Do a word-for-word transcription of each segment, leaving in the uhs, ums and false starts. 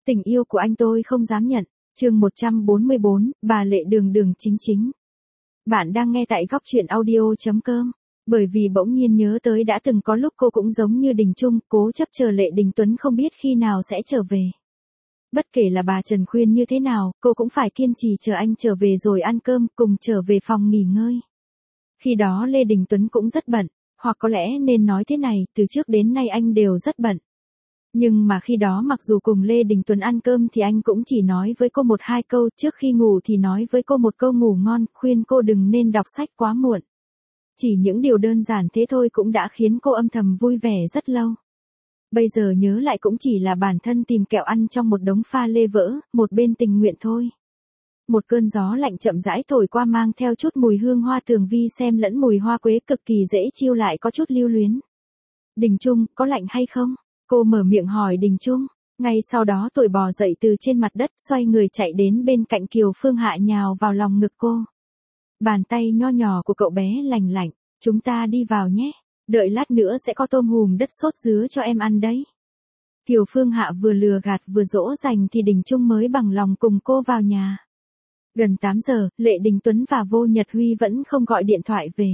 Tình yêu của anh tôi không dám nhận. Chương một trăm bốn mươi bốn, bà Lệ đường đường chính chính. Bạn đang nghe tại góc truyện audio chấm com. Bởi vì bỗng nhiên nhớ tới đã từng có lúc cô cũng giống như Đình Trung, cố chấp chờ Lệ Đình Tuấn không biết khi nào sẽ trở về. Bất kể là bà Trần khuyên như thế nào, cô cũng phải kiên trì chờ anh trở về rồi ăn cơm, cùng trở về phòng nghỉ ngơi. Khi đó Lê Đình Tuấn cũng rất bận, hoặc có lẽ nên nói thế này, từ trước đến nay anh đều rất bận. Nhưng mà khi đó mặc dù cùng Lê Đình Tuấn ăn cơm thì anh cũng chỉ nói với cô một hai câu, trước khi ngủ thì nói với cô một câu ngủ ngon, khuyên cô đừng nên đọc sách quá muộn. Chỉ những điều đơn giản thế thôi cũng đã khiến cô âm thầm vui vẻ rất lâu. Bây giờ nhớ lại cũng chỉ là bản thân tìm kẹo ăn trong một đống pha lê vỡ, một bên tình nguyện thôi. Một cơn gió lạnh chậm rãi thổi qua mang theo chút mùi hương hoa tường vi xem lẫn mùi hoa quế cực kỳ dễ chiêu lại có chút lưu luyến. Đình Trung, có lạnh hay không? Cô mở miệng hỏi Đình Trung. Ngay sau đó tuổi bò dậy từ trên mặt đất xoay người chạy đến bên cạnh Kiều Phương Hạ nhào vào lòng ngực cô. Bàn tay nho nhỏ của cậu bé lành lạnh, chúng ta đi vào nhé, đợi lát nữa sẽ có tôm hùm đất sốt dứa cho em ăn đấy. Kiều Phương Hạ vừa lừa gạt vừa dỗ dành thì Đình Trung mới bằng lòng cùng cô vào nhà. Gần tám giờ, Lệ Đình Tuấn và Vô Nhật Huy vẫn không gọi điện thoại về.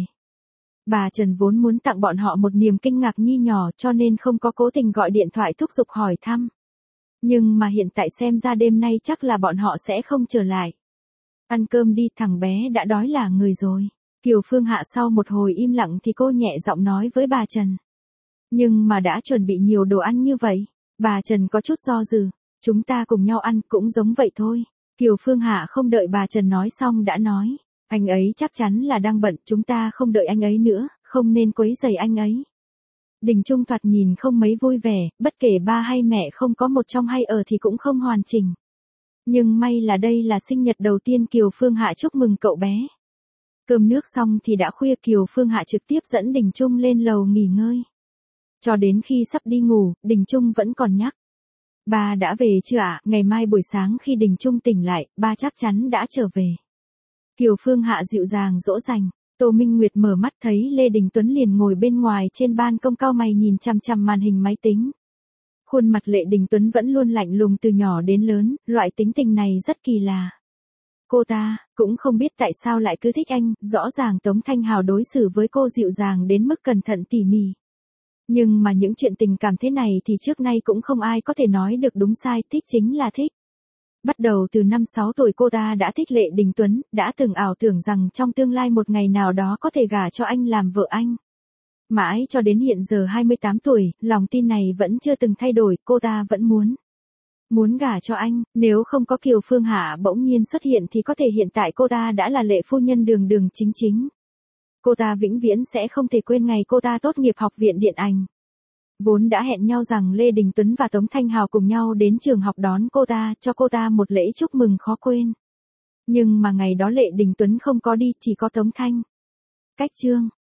Bà Trần vốn muốn tặng bọn họ một niềm kinh ngạc nhi nhỏ cho nên không có cố tình gọi điện thoại thúc giục hỏi thăm. Nhưng mà hiện tại xem ra đêm nay chắc là bọn họ sẽ không trở lại. Ăn cơm đi, thằng bé đã đói là người rồi. Kiều Phương Hạ sau một hồi im lặng thì cô nhẹ giọng nói với bà Trần. Nhưng mà đã chuẩn bị nhiều đồ ăn như vậy. Bà Trần có chút do dự. Chúng ta cùng nhau ăn cũng giống vậy thôi. Kiều Phương Hạ không đợi bà Trần nói xong đã nói. Anh ấy chắc chắn là đang bận, chúng ta không đợi anh ấy nữa, không nên quấy rầy anh ấy. Đình Trung thoạt nhìn không mấy vui vẻ, bất kể ba hay mẹ không có một trong hai ở thì cũng không hoàn chỉnh. Nhưng may là đây là sinh nhật đầu tiên Kiều Phương Hạ chúc mừng cậu bé. Cơm nước xong thì đã khuya, Kiều Phương Hạ trực tiếp dẫn Đình Trung lên lầu nghỉ ngơi. Cho đến khi sắp đi ngủ, Đình Trung vẫn còn nhắc. Ba đã về chưa ạ? Ngày mai buổi sáng khi Đình Trung tỉnh lại, ba chắc chắn đã trở về. Kiều Phương Hạ dịu dàng dỗ dành. Tô Minh Nguyệt mở mắt thấy Lê Đình Tuấn liền ngồi bên ngoài trên ban công cau mày nhìn chằm chằm màn hình máy tính. Khuôn mặt Lệ Đình Tuấn vẫn luôn lạnh lùng từ nhỏ đến lớn, loại tính tình này rất kỳ lạ. Cô ta cũng không biết tại sao lại cứ thích anh, rõ ràng Tống Thanh Hào đối xử với cô dịu dàng đến mức cẩn thận tỉ mỉ. Nhưng mà những chuyện tình cảm thế này thì trước nay cũng không ai có thể nói được đúng sai, thích chính là thích. Bắt đầu từ năm sáu tuổi cô ta đã thích Lệ Đình Tuấn, đã từng ảo tưởng rằng trong tương lai một ngày nào đó có thể gả cho anh làm vợ anh. Mãi cho đến hiện giờ hai mươi tám tuổi, lòng tin này vẫn chưa từng thay đổi, cô ta vẫn muốn. Muốn gả cho anh, nếu không có Kiều Phương Hạ bỗng nhiên xuất hiện thì có thể hiện tại cô ta đã là Lệ phu nhân đường đường chính chính. Cô ta vĩnh viễn sẽ không thể quên ngày cô ta tốt nghiệp học viện điện ảnh. Vốn đã hẹn nhau rằng Lê Đình Tuấn và Tống Thanh Hào cùng nhau đến trường học đón cô ta, cho cô ta một lễ chúc mừng khó quên. Nhưng mà ngày đó Lệ Đình Tuấn không có đi, chỉ có Tống Thanh. Cách chương.